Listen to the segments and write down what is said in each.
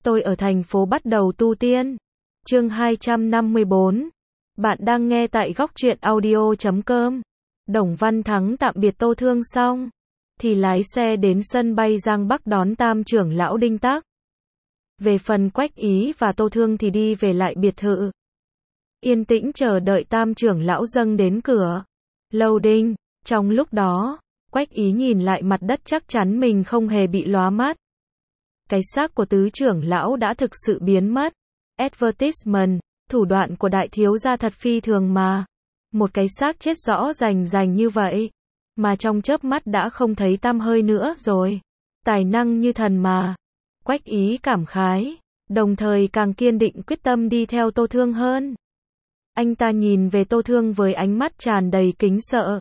Tôi ở thành phố bắt đầu tu tiên. Chương 254. Bạn đang nghe tại góc truyện audio.com. Đồng Văn Thắng tạm biệt Tô Thương xong, thì lái xe đến sân bay Giang Bắc đón Tam trưởng lão Đinh Tác. Về phần Quách Ý và Tô Thương thì đi về lại biệt thự. Yên tĩnh chờ đợi Tam trưởng lão dâng đến cửa. Loading. Trong lúc đó, Quách Ý nhìn lại mặt đất chắc chắn mình không hề bị lóa mắt. Cái xác của tứ trưởng lão đã thực sự biến mất. Advertisement, thủ đoạn của đại thiếu gia thật phi thường mà. Một cái xác chết rõ rành rành như vậy, mà trong chớp mắt đã không thấy tăm hơi nữa rồi. Tài năng như thần mà. Quách Ý cảm khái, đồng thời càng kiên định quyết tâm đi theo Tô Thương hơn. Anh ta nhìn về Tô Thương với ánh mắt tràn đầy kính sợ.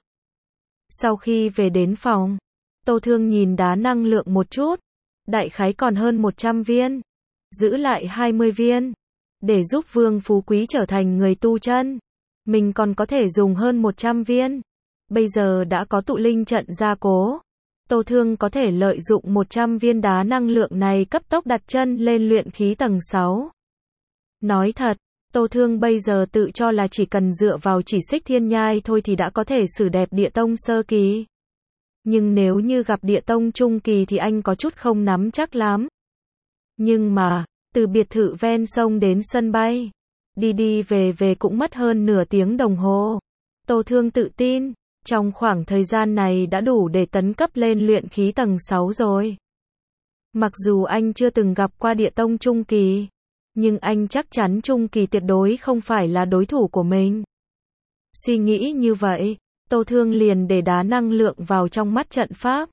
Sau khi về đến phòng, Tô Thương nhìn đá năng lượng một chút. Đại khái còn hơn 100 viên. Giữ lại 20 viên. Để giúp Vương Phú Quý trở thành người tu chân. Mình còn có thể dùng hơn 100 viên. Bây giờ đã có tụ linh trận gia cố. Tô Thương có thể lợi dụng 100 viên đá năng lượng này cấp tốc đặt chân lên luyện khí tầng 6. Nói thật, Tô Thương bây giờ tự cho là chỉ cần dựa vào chỉ xích thiên nhai thôi thì đã có thể xử đẹp địa tông sơ kỳ. Nhưng nếu như gặp địa tông trung kỳ thì anh có chút không nắm chắc lắm. Nhưng mà, từ biệt thự ven sông đến sân bay, đi đi về về cũng mất hơn nửa tiếng đồng hồ. Tô Thương tự tin, trong khoảng thời gian này đã đủ để tấn cấp lên luyện khí tầng 6 rồi. Mặc dù anh chưa từng gặp qua địa tông trung kỳ, nhưng anh chắc chắn trung kỳ tuyệt đối không phải là đối thủ của mình. Suy nghĩ như vậy, Tô Thương liền để đá năng lượng vào trong mắt trận pháp.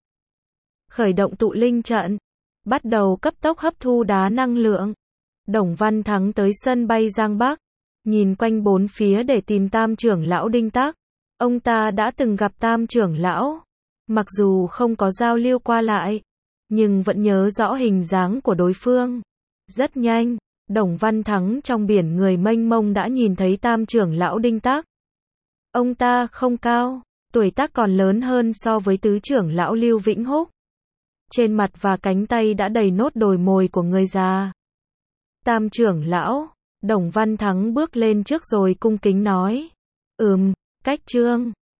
Khởi động tụ linh trận, bắt đầu cấp tốc hấp thu đá năng lượng. Đồng Văn Thắng tới sân bay Giang Bắc, nhìn quanh bốn phía để tìm Tam trưởng lão Đinh Tác. Ông ta đã từng gặp Tam trưởng lão, mặc dù không có giao lưu qua lại, nhưng vẫn nhớ rõ hình dáng của đối phương. Rất nhanh, Đồng Văn Thắng trong biển người mênh mông đã nhìn thấy Tam trưởng lão Đinh Tác. Ông ta không cao, tuổi tác còn lớn hơn so với tứ trưởng lão Lưu Vĩnh Húc. Trên mặt và cánh tay đã đầy nốt đồi mồi của người già. Tam trưởng lão, Đồng Văn Thắng bước lên trước rồi cung kính nói. Cách Trương.